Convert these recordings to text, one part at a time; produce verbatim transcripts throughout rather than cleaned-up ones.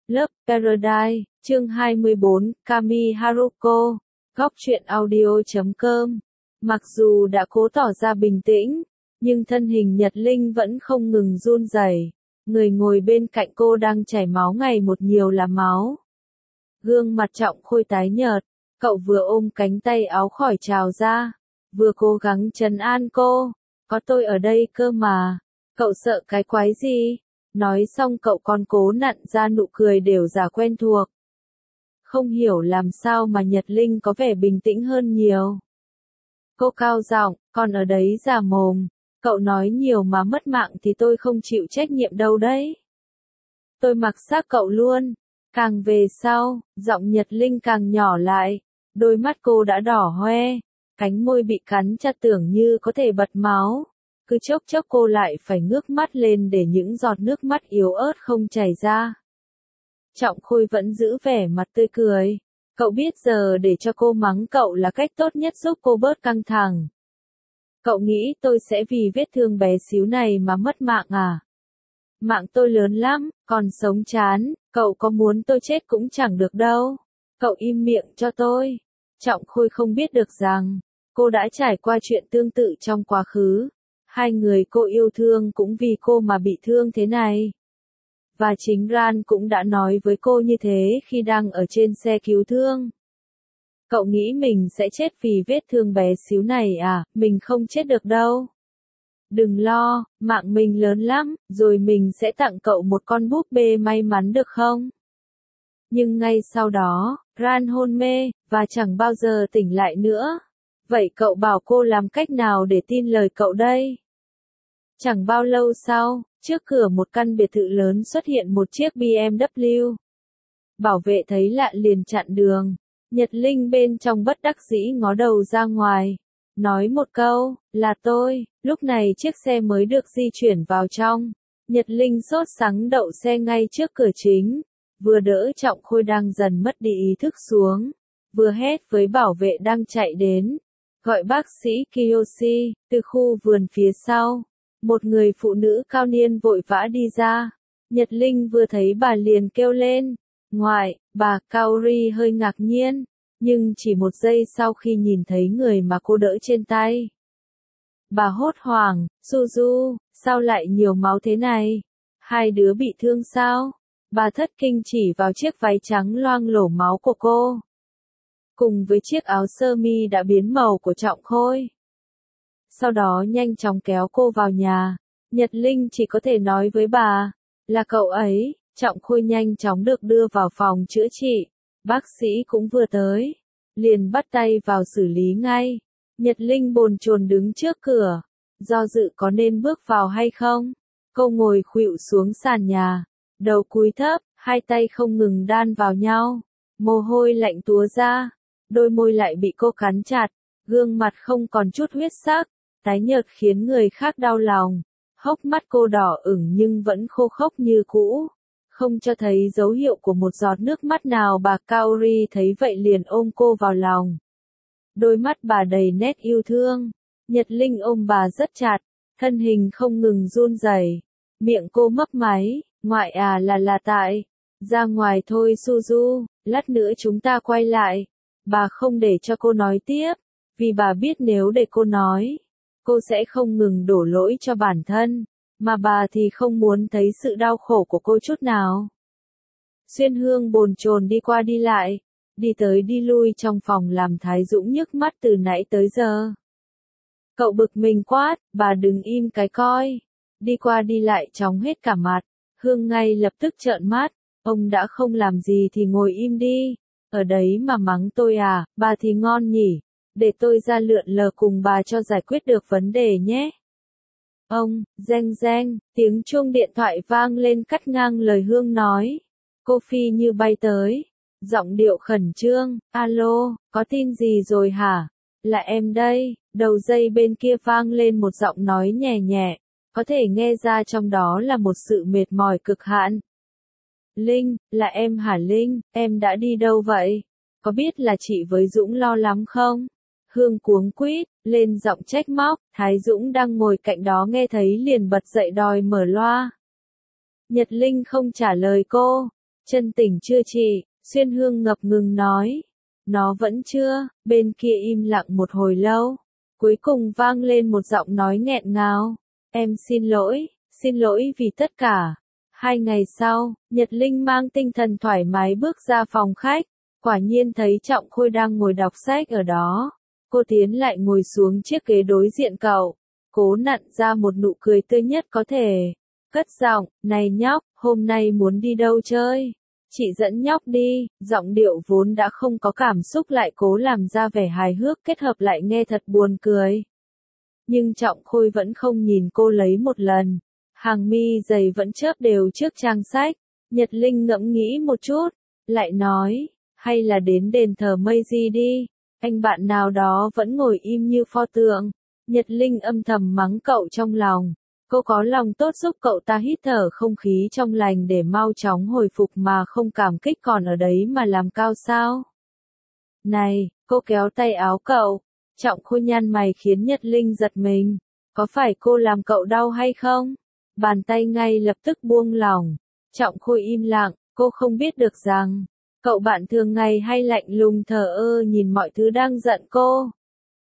Love Paradise, chương hai mươi bốn, Kami Haruko, góc truyện audio chấm com. Mặc dù đã cố tỏ ra bình tĩnh, nhưng thân hình Nhật Linh vẫn không ngừng run rẩy. Người ngồi bên cạnh cô đang chảy máu ngày một nhiều là máu. Gương mặt Trọng Khôi tái nhợt, cậu vừa ôm cánh tay áo khỏi trào ra, vừa cố gắng trấn an cô. Có tôi ở đây cơ mà, cậu sợ cái quái gì? Nói xong cậu còn cố nặn ra nụ cười đều giả quen thuộc. Không hiểu làm sao mà Nhật Linh có vẻ bình tĩnh hơn nhiều. Cô cao giọng, còn ở đấy giả mồm, cậu nói nhiều mà mất mạng thì tôi không chịu trách nhiệm đâu đấy. Tôi mặc xác cậu luôn. Càng về sau, giọng Nhật Linh càng nhỏ lại, đôi mắt cô đã đỏ hoe, cánh môi bị cắn chặt tưởng như có thể bật máu. Cứ chốc chốc cô lại phải ngước mắt lên để những giọt nước mắt yếu ớt không chảy ra. Trọng Khôi vẫn giữ vẻ mặt tươi cười. Cậu biết giờ để cho cô mắng cậu là cách tốt nhất giúp cô bớt căng thẳng. Cậu nghĩ tôi sẽ vì vết thương bé xíu này mà mất mạng à? Mạng tôi lớn lắm, còn sống chán, cậu có muốn tôi chết cũng chẳng được đâu. Cậu im miệng cho tôi. Trọng Khôi không biết được rằng, cô đã trải qua chuyện tương tự trong quá khứ. Hai người cô yêu thương cũng vì cô mà bị thương thế này. Và chính Ran cũng đã nói với cô như thế khi đang ở trên xe cứu thương. Cậu nghĩ mình sẽ chết vì vết thương bé xíu này à? Mình không chết được đâu. Đừng lo, mạng mình lớn lắm, rồi mình sẽ tặng cậu một con búp bê may mắn được không? Nhưng ngay sau đó, Ran hôn mê, và chẳng bao giờ tỉnh lại nữa. Vậy cậu bảo cô làm cách nào để tin lời cậu đây? Chẳng bao lâu sau, trước cửa một căn biệt thự lớn xuất hiện một chiếc bê em vê. Bảo vệ thấy lạ liền chặn đường. Nhật Linh bên trong bất đắc dĩ ngó đầu ra ngoài. Nói một câu, là tôi. Lúc này chiếc xe mới được di chuyển vào trong. Nhật Linh sốt sắng đậu xe ngay trước cửa chính. Vừa đỡ Trọng Khôi đang dần mất đi ý thức xuống. Vừa hét với bảo vệ đang chạy đến. Gọi bác sĩ Kiyoshi, từ khu vườn phía sau. Một người phụ nữ cao niên vội vã đi ra. Nhật Linh vừa thấy bà liền kêu lên. Ngoại, bà Kaori hơi ngạc nhiên. Nhưng chỉ một giây sau khi nhìn thấy người mà cô đỡ trên tay. Bà hốt hoảng, Suzu, sao lại nhiều máu thế này? Hai đứa bị thương sao? Bà thất kinh chỉ vào chiếc váy trắng loang lổ máu của cô. Cùng với chiếc áo sơ mi đã biến màu của Trọng Khôi. Sau đó nhanh chóng kéo cô vào nhà. Nhật Linh chỉ có thể nói với bà, là cậu ấy. Trọng Khôi nhanh chóng được đưa vào phòng chữa trị. Bác sĩ cũng vừa tới. Liền bắt tay vào xử lý ngay. Nhật Linh bồn chồn đứng trước cửa. Do dự có nên bước vào hay không? Cô ngồi khuỵu xuống sàn nhà. Đầu cúi thấp, hai tay không ngừng đan vào nhau. Mồ hôi lạnh túa ra. Đôi môi lại bị cô cắn chặt. Gương mặt không còn chút huyết sắc. Tái nhợt khiến người khác đau lòng. Hốc mắt cô đỏ ửng nhưng vẫn khô khốc như cũ. Không cho thấy dấu hiệu của một giọt nước mắt nào. Bà Kaori thấy vậy liền ôm cô vào lòng. Đôi mắt bà đầy nét yêu thương. Nhật Linh ôm bà rất chặt. Thân hình không ngừng run rẩy. Miệng cô mấp máy. Ngoại à là là tại. Ra ngoài thôi Suzu. Lát nữa chúng ta quay lại. Bà không để cho cô nói tiếp. Vì bà biết nếu để cô nói, cô sẽ không ngừng đổ lỗi cho bản thân. Mà bà thì không muốn thấy sự đau khổ của cô chút nào. Xuyên Hương bồn chồn đi qua đi lại. Đi tới đi lui trong phòng làm Thái Dũng nhức mắt từ nãy tới giờ. Cậu bực mình quát, bà đừng im cái coi. Đi qua đi lại chóng hết cả mặt. Hương ngay lập tức trợn mắt. Ông đã không làm gì thì ngồi im đi. Ở đấy mà mắng tôi à, bà thì ngon nhỉ. Để tôi ra lượn lờ cùng bà cho giải quyết được vấn đề nhé. Ông, reng reng, tiếng chuông điện thoại vang lên cắt ngang lời Hương nói. Cô phi như bay tới. Giọng điệu khẩn trương, alo, có tin gì rồi hả? Là em đây. Đầu dây bên kia vang lên một giọng nói nhẹ nhẹ. Có thể nghe ra trong đó là một sự mệt mỏi cực hạn. Linh, là em hả Linh, em đã đi đâu vậy? Có biết là chị với Dũng lo lắm không? Hương cuống quýt, lên giọng trách móc. Thái Dũng đang ngồi cạnh đó nghe thấy liền bật dậy đòi mở loa. Nhật Linh không trả lời cô. Chân tỉnh chưa chị? Xuyên Hương ngập ngừng nói. Nó vẫn chưa, bên kia im lặng một hồi lâu. Cuối cùng vang lên một giọng nói nghẹn ngào. Em xin lỗi, xin lỗi vì tất cả. Hai ngày sau, Nhật Linh mang tinh thần thoải mái bước ra phòng khách. Quả nhiên thấy Trọng Khôi đang ngồi đọc sách ở đó. Cô tiến lại ngồi xuống chiếc ghế đối diện cậu. Cố nặn ra một nụ cười tươi nhất có thể. Cất giọng, này nhóc, hôm nay muốn đi đâu chơi? Chị dẫn nhóc đi, giọng điệu vốn đã không có cảm xúc lại cố làm ra vẻ hài hước kết hợp lại nghe thật buồn cười. Nhưng Trọng Khôi vẫn không nhìn cô lấy một lần. Hàng mi dày vẫn chớp đều trước trang sách. Nhật Linh ngẫm nghĩ một chút, lại nói, hay là đến đền thờ mây di đi. Anh bạn nào đó vẫn ngồi im như pho tượng. Nhật Linh âm thầm mắng cậu trong lòng. Cô có lòng tốt giúp cậu ta hít thở không khí trong lành để mau chóng hồi phục mà không cảm kích còn ở đấy mà làm cao sao. Này, cô kéo tay áo cậu. Trọng Khôi nhăn mày khiến Nhật Linh giật mình. Có phải cô làm cậu đau hay không? Bàn tay ngay lập tức buông lỏng. Trọng Khôi im lặng, cô không biết được rằng, cậu bạn thường ngày hay lạnh lùng thờ ơ nhìn mọi thứ đang giận cô.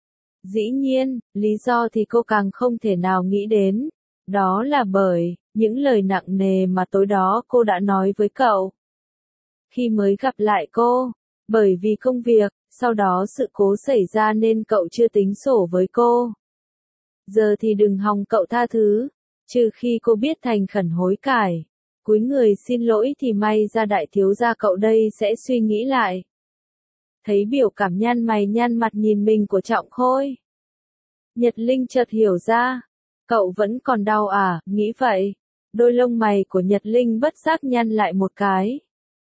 Dĩ nhiên, lý do thì cô càng không thể nào nghĩ đến. Đó là bởi, những lời nặng nề mà tối đó cô đã nói với cậu. Khi mới gặp lại cô, bởi vì công việc, sau đó sự cố xảy ra nên cậu chưa tính sổ với cô. Giờ thì đừng hòng cậu tha thứ, trừ khi cô biết thành khẩn hối cải. Cúi người xin lỗi thì may ra đại thiếu gia cậu đây sẽ suy nghĩ lại. Thấy biểu cảm nhăn mày nhăn mặt nhìn mình của Trọng Khôi. Nhật Linh chợt hiểu ra. Cậu vẫn còn đau à, nghĩ vậy. Đôi lông mày của Nhật Linh bất giác nhăn lại một cái.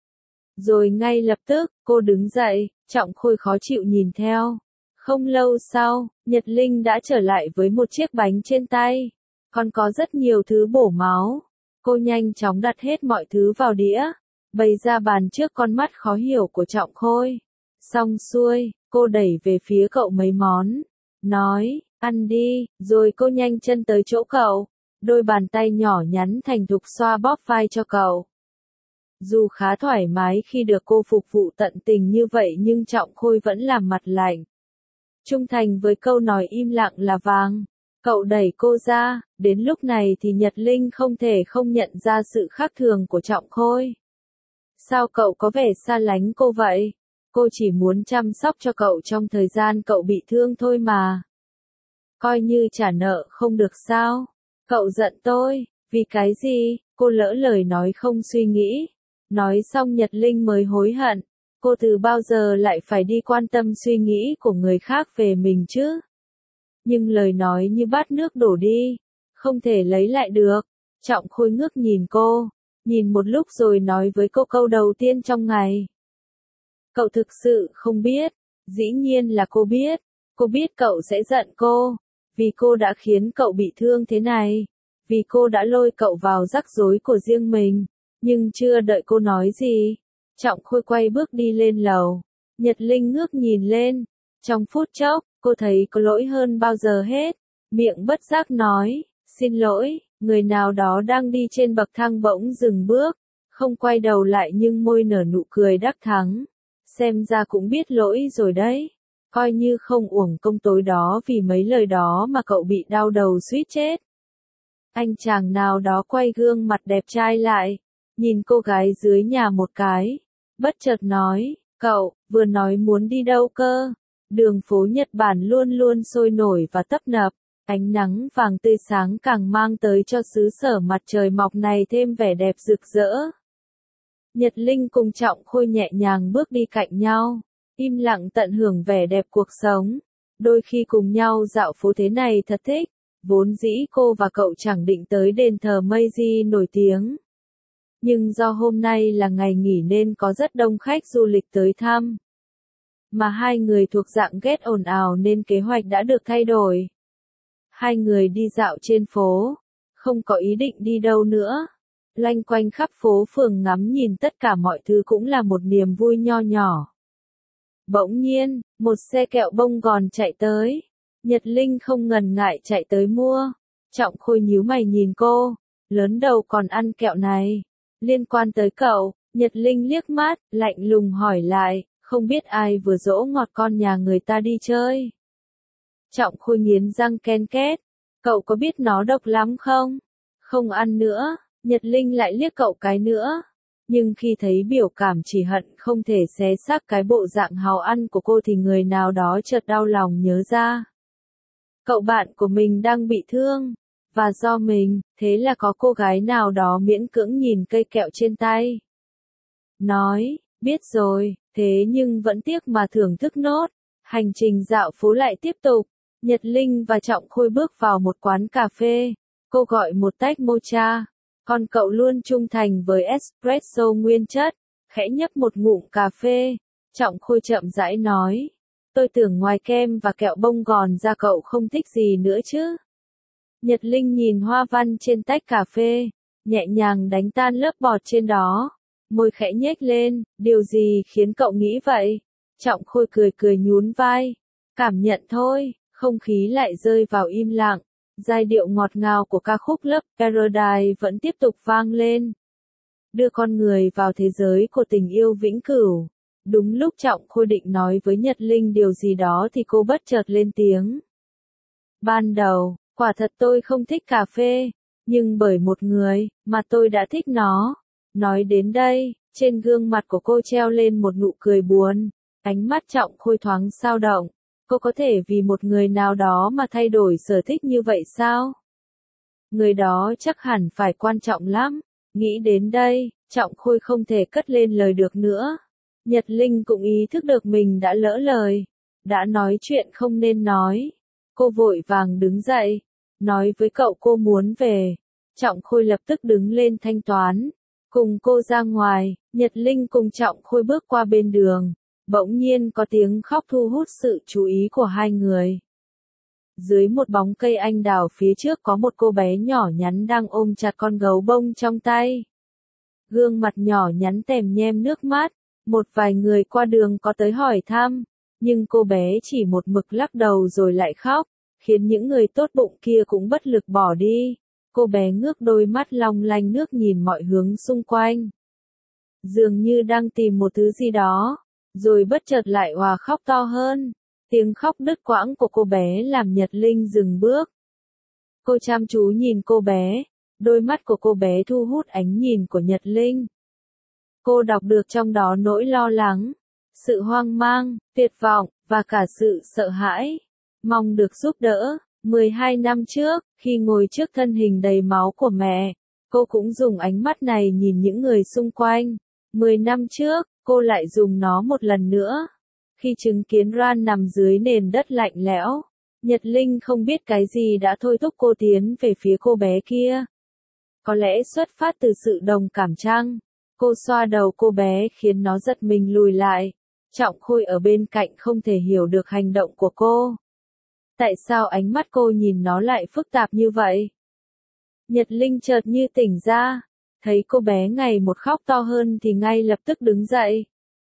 Rồi ngay lập tức, cô đứng dậy, Trọng Khôi khó chịu nhìn theo. Không lâu sau, Nhật Linh đã trở lại với một chiếc bánh trên tay. Còn có rất nhiều thứ bổ máu. Cô nhanh chóng đặt hết mọi thứ vào đĩa. Bày ra bàn trước con mắt khó hiểu của Trọng Khôi. Xong xuôi, cô đẩy về phía cậu mấy món. Nói, ăn đi, rồi cô nhanh chân tới chỗ cậu. Đôi bàn tay nhỏ nhắn thành thục xoa bóp vai cho cậu. Dù khá thoải mái khi được cô phục vụ tận tình như vậy nhưng Trọng Khôi vẫn làm mặt lạnh. Trung thành với câu nói im lặng là vàng. Cậu đẩy cô ra, đến lúc này thì Nhật Linh không thể không nhận ra sự khác thường của Trọng Khôi. Sao cậu có vẻ xa lánh cô vậy? Cô chỉ muốn chăm sóc cho cậu trong thời gian cậu bị thương thôi mà. Coi như trả nợ không được sao? Cậu giận tôi, vì cái gì? Cô lỡ lời nói không suy nghĩ. Nói xong Nhật Linh mới hối hận. Cô từ bao giờ lại phải đi quan tâm suy nghĩ của người khác về mình chứ? Nhưng lời nói như bát nước đổ đi, không thể lấy lại được. Trọng Khôi ngước nhìn cô, nhìn một lúc rồi nói với cô câu đầu tiên trong ngày. Cậu thực sự không biết, dĩ nhiên là cô biết, cô biết cậu sẽ giận cô, vì cô đã khiến cậu bị thương thế này, vì cô đã lôi cậu vào rắc rối của riêng mình, nhưng chưa đợi cô nói gì. Trọng Khôi quay bước đi lên lầu, Nhật Linh ngước nhìn lên, trong phút chốc, cô thấy có lỗi hơn bao giờ hết, miệng bất giác nói, xin lỗi, người nào đó đang đi trên bậc thang bỗng dừng bước, không quay đầu lại nhưng môi nở nụ cười đắc thắng, xem ra cũng biết lỗi rồi đấy, coi như không uổng công tối đó vì mấy lời đó mà cậu bị đau đầu suýt chết. Anh chàng nào đó quay gương mặt đẹp trai lại, nhìn cô gái dưới nhà một cái, bất chợt nói, cậu, vừa nói muốn đi đâu cơ? Đường phố Nhật Bản luôn luôn sôi nổi và tấp nập, ánh nắng vàng tươi sáng càng mang tới cho xứ sở mặt trời mọc này thêm vẻ đẹp rực rỡ. Nhật Linh cùng Trọng Khôi nhẹ nhàng bước đi cạnh nhau, im lặng tận hưởng vẻ đẹp cuộc sống. Đôi khi cùng nhau dạo phố thế này thật thích, vốn dĩ cô và cậu chẳng định tới đền thờ Meiji nổi tiếng. Nhưng do hôm nay là ngày nghỉ nên có rất đông khách du lịch tới thăm. Mà hai người thuộc dạng ghét ồn ào nên kế hoạch đã được thay đổi. Hai người đi dạo trên phố, không có ý định đi đâu nữa. Loanh quanh khắp phố phường ngắm nhìn tất cả mọi thứ cũng là một niềm vui nho nhỏ. Bỗng nhiên, một xe kẹo bông gòn chạy tới. Nhật Linh không ngần ngại chạy tới mua. Trọng Khôi nhíu mày nhìn cô, lớn đầu còn ăn kẹo này. Liên quan tới cậu, Nhật Linh liếc mắt, lạnh lùng hỏi lại, không biết ai vừa dỗ ngọt con nhà người ta đi chơi. Trọng Khôi nghiến răng ken két, cậu có biết nó độc lắm không? Không ăn nữa. Nhật Linh lại liếc cậu cái nữa. Nhưng khi thấy biểu cảm chỉ hận không thể xé xác cái bộ dạng hào ăn của cô thì người nào đó chợt đau lòng nhớ ra. Cậu bạn của mình đang bị thương. Và do mình, thế là có cô gái nào đó miễn cưỡng nhìn cây kẹo trên tay. Nói, biết rồi, thế nhưng vẫn tiếc mà thưởng thức nốt. Hành trình dạo phố lại tiếp tục. Nhật Linh và Trọng Khôi bước vào một quán cà phê. Cô gọi một tách mocha. Còn cậu luôn trung thành với espresso nguyên chất. Khẽ nhấp một ngụm cà phê. Trọng Khôi chậm rãi nói. Tôi tưởng ngoài kem và kẹo bông gòn ra cậu không thích gì nữa chứ. Nhật Linh nhìn hoa văn trên tách cà phê. Nhẹ nhàng đánh tan lớp bọt trên đó. Môi khẽ nhếch lên. Điều gì khiến cậu nghĩ vậy? Trọng Khôi cười cười nhún vai. Cảm nhận thôi. Không khí lại rơi vào im lặng. Giai điệu ngọt ngào của ca khúc Love Paradise vẫn tiếp tục vang lên. Đưa con người vào thế giới của tình yêu vĩnh cửu. Đúng lúc Trọng Khôi định nói với Nhật Linh điều gì đó thì cô bất chợt lên tiếng. Ban đầu, quả thật tôi không thích cà phê, nhưng bởi một người, mà tôi đã thích nó. Nói đến đây, trên gương mặt của cô treo lên một nụ cười buồn. Ánh mắt Trọng Khôi thoáng dao động. Cô có thể vì một người nào đó mà thay đổi sở thích như vậy sao? Người đó chắc hẳn phải quan trọng lắm. Nghĩ đến đây, Trọng Khôi không thể cất lên lời được nữa. Nhật Linh cũng ý thức được mình đã lỡ lời. Đã nói chuyện không nên nói. Cô vội vàng đứng dậy. Nói với cậu cô muốn về. Trọng Khôi lập tức đứng lên thanh toán. Cùng cô ra ngoài, Nhật Linh cùng Trọng Khôi bước qua bên đường. Bỗng nhiên có tiếng khóc thu hút sự chú ý của hai người. Dưới một bóng cây anh đào phía trước có một cô bé nhỏ nhắn đang ôm chặt con gấu bông trong tay. Gương mặt nhỏ nhắn tèm nhem nước mắt. Một vài người qua đường có tới hỏi thăm, nhưng cô bé chỉ một mực lắc đầu rồi lại khóc, khiến những người tốt bụng kia cũng bất lực bỏ đi. Cô bé ngước đôi mắt long lanh nước nhìn mọi hướng xung quanh. Dường như đang tìm một thứ gì đó. Rồi bất chợt lại òa khóc to hơn. Tiếng khóc đứt quãng của cô bé làm Nhật Linh dừng bước. Cô chăm chú nhìn cô bé. Đôi mắt của cô bé thu hút ánh nhìn của Nhật Linh. Cô đọc được trong đó nỗi lo lắng, sự hoang mang, tuyệt vọng, và cả sự sợ hãi. Mong được giúp đỡ. mười hai năm trước, khi ngồi trước thân hình đầy máu của mẹ, cô cũng dùng ánh mắt này nhìn những người xung quanh. mười năm trước, cô lại dùng nó một lần nữa. Khi chứng kiến Ran nằm dưới nền đất lạnh lẽo, Nhật Linh không biết cái gì đã thôi thúc cô tiến về phía cô bé kia. Có lẽ xuất phát từ sự đồng cảm chăng? Cô xoa đầu cô bé khiến nó giật mình lùi lại. Trọng Khôi ở bên cạnh không thể hiểu được hành động của cô. Tại sao ánh mắt cô nhìn nó lại phức tạp như vậy? Nhật Linh chợt như tỉnh ra. Thấy cô bé ngày một khóc to hơn thì ngay lập tức đứng dậy.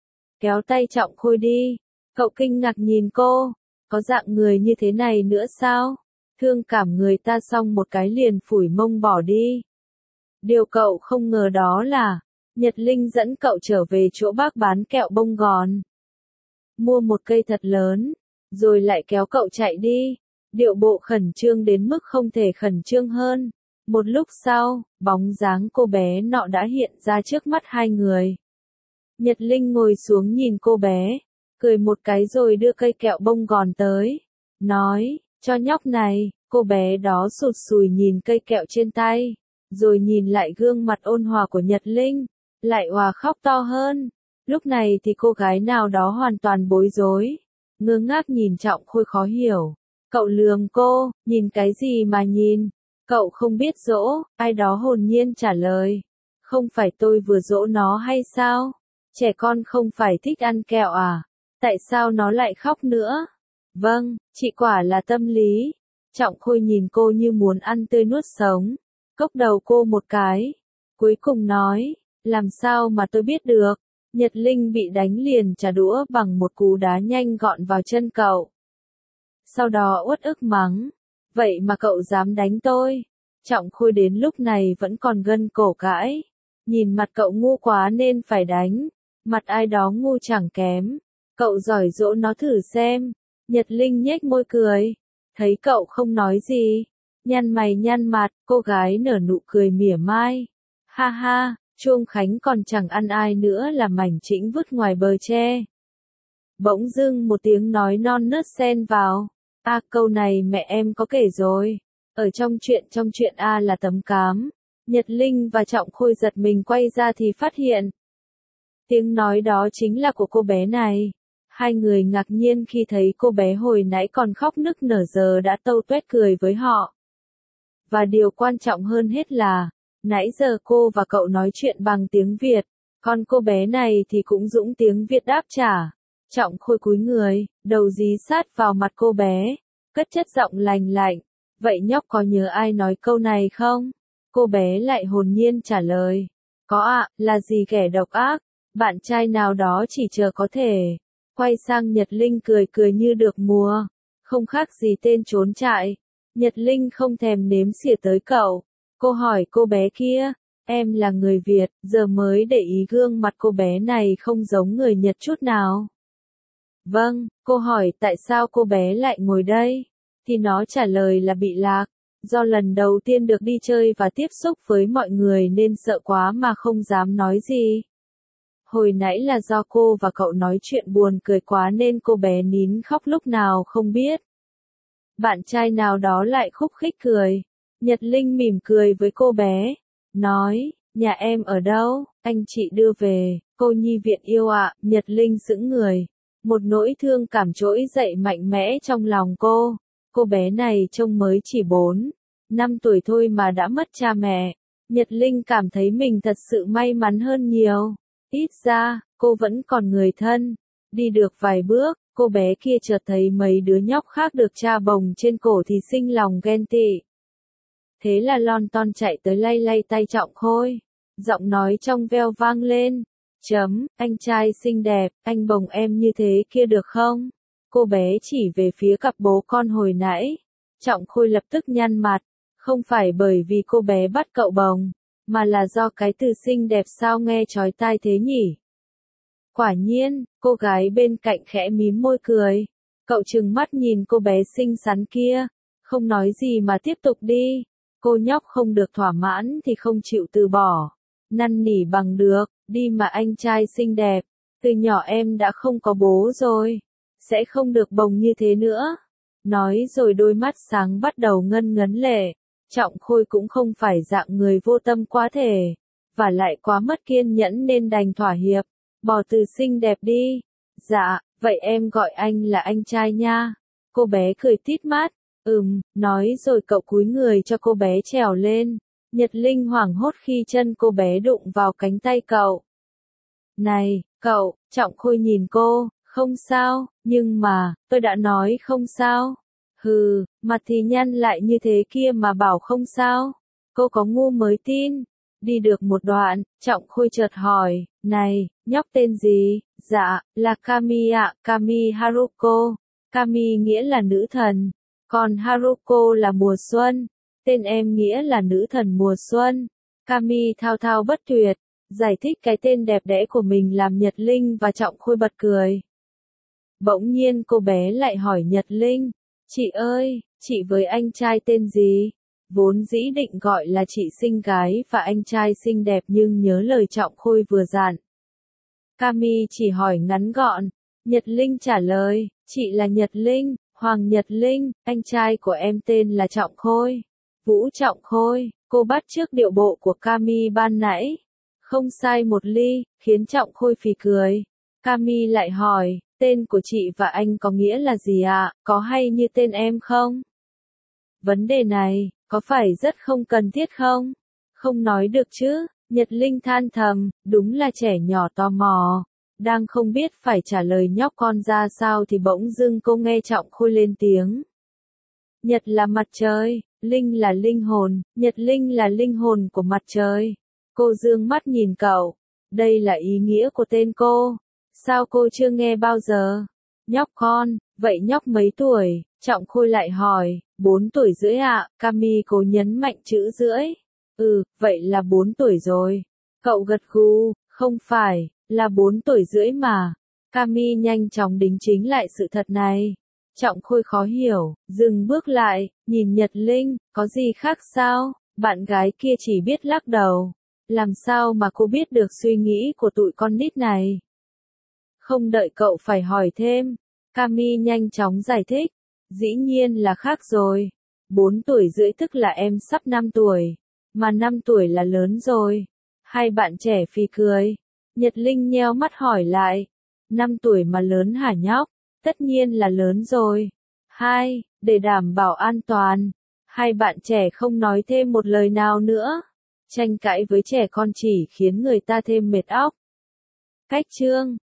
Kéo tay Trọng Khôi đi. Cậu kinh ngạc nhìn cô. Có dạng người như thế này nữa sao? Thương cảm người ta xong một cái liền phủi mông bỏ đi. Điều cậu không ngờ đó là Nhật Linh dẫn cậu trở về chỗ bác bán kẹo bông gòn. Mua một cây thật lớn. Rồi lại kéo cậu chạy đi. Điệu bộ khẩn trương đến mức không thể khẩn trương hơn. Một lúc sau, bóng dáng cô bé nọ đã hiện ra trước mắt hai người. Nhật Linh ngồi xuống nhìn cô bé, cười một cái rồi đưa cây kẹo bông gòn tới. Nói, cho nhóc này. Cô bé đó sụt sùi nhìn cây kẹo trên tay. Rồi nhìn lại gương mặt ôn hòa của Nhật Linh. Lại òa khóc to hơn. Lúc này thì cô gái nào đó hoàn toàn bối rối. Ngơ ngác nhìn Trọng Khôi khó hiểu. Cậu lườm cô, nhìn cái gì mà nhìn? Cậu không biết dỗ, ai đó hồn nhiên trả lời. Không phải tôi vừa dỗ nó hay sao? Trẻ con không phải thích ăn kẹo à? Tại sao nó lại khóc nữa? Vâng, chị quả là tâm lý. Trọng Khôi nhìn cô như muốn ăn tươi nuốt sống. Cốc đầu cô một cái. Cuối cùng nói, làm sao mà tôi biết được? Nhật Linh bị đánh liền trả đũa bằng một cú đá nhanh gọn vào chân cậu. Sau đó uất ức mắng. Vậy mà cậu dám đánh tôi? Trọng Khôi đến lúc này vẫn còn gân cổ cãi. Nhìn mặt cậu ngu quá nên phải đánh. Mặt ai đó ngu chẳng kém. Cậu giỏi dỗ nó thử xem. Nhật Linh nhếch môi cười. Thấy cậu không nói gì. Nhăn mày nhăn mặt, cô gái nở nụ cười mỉa mai. Ha ha, Chuông Khánh còn chẳng ăn ai nữa là mảnh chĩnh vứt ngoài bờ tre. Bỗng dưng một tiếng nói non nớt xen vào. A câu này mẹ em có kể rồi. Ở trong chuyện trong chuyện A là tấm cám. Nhật Linh và Trọng Khôi giật mình quay ra thì phát hiện. Tiếng nói đó chính là của cô bé này. Hai người ngạc nhiên khi thấy cô bé hồi nãy còn khóc nức nở giờ đã tâu tuét cười với họ. Và điều quan trọng hơn hết là, nãy giờ cô và cậu nói chuyện bằng tiếng Việt, còn cô bé này thì cũng dũng tiếng Việt đáp trả. Trọng Khôi cúi người, đầu dí sát vào mặt cô bé, cất chất giọng lành lạnh. Vậy nhóc có nhớ ai nói câu này không? Cô bé lại hồn nhiên trả lời. Có ạ, là gì kẻ độc ác? Bạn trai nào đó chỉ chờ có thể. Quay sang Nhật Linh cười cười như được mùa. Không khác gì tên trốn trại. Nhật Linh không thèm nếm xỉa tới cậu. Cô hỏi cô bé kia, em là người Việt, giờ mới để ý gương mặt cô bé này không giống người Nhật chút nào. Vâng, cô hỏi tại sao cô bé lại ngồi đây? Thì nó trả lời là bị lạc. Do lần đầu tiên được đi chơi và tiếp xúc với mọi người nên sợ quá mà không dám nói gì. Hồi nãy là do cô và cậu nói chuyện buồn cười quá nên cô bé nín khóc lúc nào không biết. Bạn trai nào đó lại khúc khích cười. Nhật Linh mỉm cười với cô bé. Nói, nhà em ở đâu? Anh chị đưa về. Cô nhi viện yêu ạ. Nhật Linh sững người. Một nỗi thương cảm trỗi dậy mạnh mẽ trong lòng cô. Cô bé này trông mới chỉ bốn, năm tuổi thôi mà đã mất cha mẹ. Nhật Linh cảm thấy mình thật sự may mắn hơn nhiều. Ít ra, cô vẫn còn người thân. Đi được vài bước, cô bé kia chợt thấy mấy đứa nhóc khác được cha bồng trên cổ thì sinh lòng ghen tị. Thế là lon ton chạy tới lay lay tay Trọng Khôi. Giọng nói trong veo vang lên. Chấm, anh trai xinh đẹp, anh bồng em như thế kia được không? Cô bé chỉ về phía cặp bố con hồi nãy. Trọng Khôi lập tức nhăn mặt. Không phải bởi vì cô bé bắt cậu bồng, mà là do cái từ xinh đẹp sao nghe chói tai thế nhỉ? Quả nhiên, cô gái bên cạnh khẽ mím môi cười. Cậu trừng mắt nhìn cô bé xinh xắn kia. Không nói gì mà tiếp tục đi. Cô nhóc không được thỏa mãn thì không chịu từ bỏ. Năn nỉ bằng được, đi mà anh trai xinh đẹp. Từ nhỏ em đã không có bố rồi. Sẽ không được bồng như thế nữa. Nói rồi đôi mắt sáng bắt đầu ngân ngấn lệ. Trọng Khôi cũng không phải dạng người vô tâm quá thể. Và lại quá mất kiên nhẫn nên đành thỏa hiệp. Bỏ từ xinh đẹp đi. Dạ, vậy em gọi anh là anh trai nha. Cô bé cười tít mắt. Ừm, nói rồi cậu cúi người cho cô bé trèo lên. Nhật Linh hoảng hốt khi chân cô bé đụng vào cánh tay cậu. Này, cậu, Trọng Khôi nhìn cô, không sao, nhưng mà, tôi đã nói không sao. Hừ, mặt thì nhăn lại như thế kia mà bảo không sao. Cô có ngu mới tin. Đi được một đoạn, Trọng Khôi chợt hỏi, này, nhóc tên gì? Dạ, là Kami ạ, Kami Haruko. Kami nghĩa là nữ thần, còn Haruko là mùa xuân. Tên em nghĩa là nữ thần mùa xuân. Kami thao thao bất tuyệt, giải thích cái tên đẹp đẽ của mình làm Nhật Linh và Trọng Khôi bật cười. Bỗng nhiên cô bé lại hỏi Nhật Linh, chị ơi, chị với anh trai tên gì? Vốn dĩ định gọi là chị xinh gái và anh trai xinh đẹp nhưng nhớ lời Trọng Khôi vừa dặn. Kami chỉ hỏi ngắn gọn. Nhật Linh trả lời, chị là Nhật Linh, Hoàng Nhật Linh, anh trai của em tên là Trọng Khôi. Vũ Trọng Khôi, cô bắt chước điệu bộ của Kami ban nãy. Không sai một ly, khiến Trọng Khôi phì cười. Kami lại hỏi, tên của chị và anh có nghĩa là gì ạ, có hay như tên em không? Vấn đề này, có phải rất không cần thiết không? Không nói được chứ, Nhật Linh than thầm, đúng là trẻ nhỏ tò mò. Đang không biết phải trả lời nhóc con ra sao thì bỗng dưng cô nghe Trọng Khôi lên tiếng. Nhật là mặt trời, Linh là linh hồn, Nhật Linh là linh hồn của mặt trời. Cô dương mắt nhìn cậu. Đây là ý nghĩa của tên cô. Sao cô chưa nghe bao giờ? Nhóc con, vậy nhóc mấy tuổi? Trọng Khôi lại hỏi, bốn tuổi rưỡi ạ, Kami cố nhấn mạnh chữ rưỡi. Ừ, vậy là bốn tuổi rồi. Cậu gật gù, không phải, là bốn tuổi rưỡi mà. Cami nhanh chóng đính chính lại sự thật này. Trọng Khôi khó hiểu, dừng bước lại, nhìn Nhật Linh, có gì khác sao? Bạn gái kia chỉ biết lắc đầu. Làm sao mà cô biết được suy nghĩ của tụi con nít này? Không đợi cậu phải hỏi thêm, Cami nhanh chóng giải thích. Dĩ nhiên là khác rồi. Bốn tuổi rưỡi tức là em sắp năm tuổi. Mà năm tuổi là lớn rồi. Hai bạn trẻ phì cười. Nhật Linh nheo mắt hỏi lại. Năm tuổi mà lớn hả nhóc? Tất nhiên là lớn rồi. Hai, để đảm bảo an toàn. Hai bạn trẻ không nói thêm một lời nào nữa. Tranh cãi với trẻ con chỉ khiến người ta thêm mệt óc. Cách chương